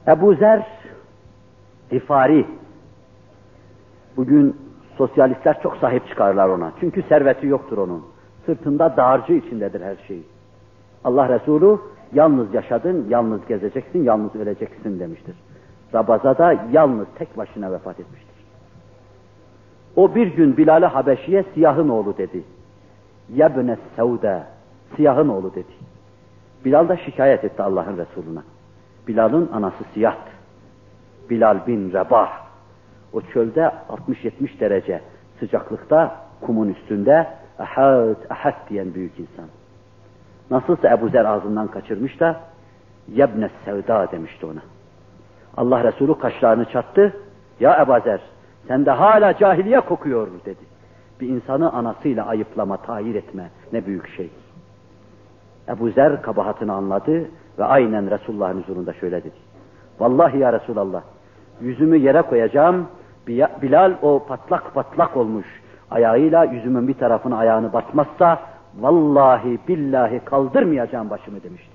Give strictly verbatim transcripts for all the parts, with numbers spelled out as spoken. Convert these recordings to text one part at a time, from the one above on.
Ebu Zer Gıfari, bugün sosyalistler çok sahip çıkarlar ona. Çünkü serveti yoktur onun. Sırtında dağarcığı içindedir her şey. Allah Resulü yalnız yaşadın, yalnız gezeceksin, yalnız öleceksin demiştir. Rabazada yalnız tek başına vefat etmiştir. O bir gün Bilal-i Habeşi'ye siyahın oğlu dedi. Yebne Sevde, siyahın oğlu dedi. Bilal da şikayet etti Allah'ın Resulüne. Bilal'ın anası siyahtı. Bilal bin Rebah, o çölde altmış yetmiş derece sıcaklıkta, kumun üstünde ahad, ahad diyen büyük insan. Nasılsa Ebu Zer ağzından kaçırmış da Yebne Sevda demişti ona. Allah Resulü kaşlarını çattı. Ya Ebu Zer, sende hala cahiliye kokuyor dedi. Bir insanı anasıyla ayıplama, tahir etme ne büyük şey. Ebu Zer kabahatini anladı ve aynen Resulullah'ın huzurunda şöyle dedi. Vallahi ya Resulallah, yüzümü yere koyacağım, Bilal o patlak patlak olmuş ayağıyla yüzümün bir tarafını ayağını basmazsa vallahi billahi kaldırmayacağım başımı demişti.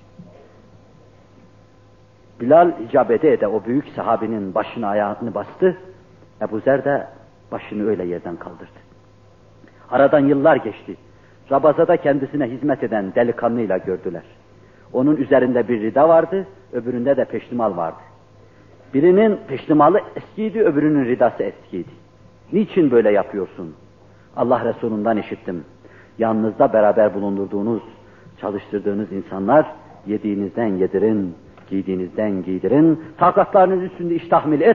Bilal icap ede ede o büyük sahabinin başına ayağını bastı. Ebu Zer de başını öyle yerden kaldırdı. Aradan yıllar geçti. Rabazada kendisine hizmet eden delikanlıyla gördüler. Onun üzerinde bir rida vardı, öbüründe de peştimal vardı. Birinin peştimalı eskiydi, öbürünün ridası eskiydi. Niçin böyle yapıyorsun? Allah Resulü'nden işittim. Yanınızda beraber bulundurduğunuz, çalıştırdığınız insanlar yediğinizden yedirin, giydiğinizden giydirin, takatlarınız üstünde iş tahmil etmeyin.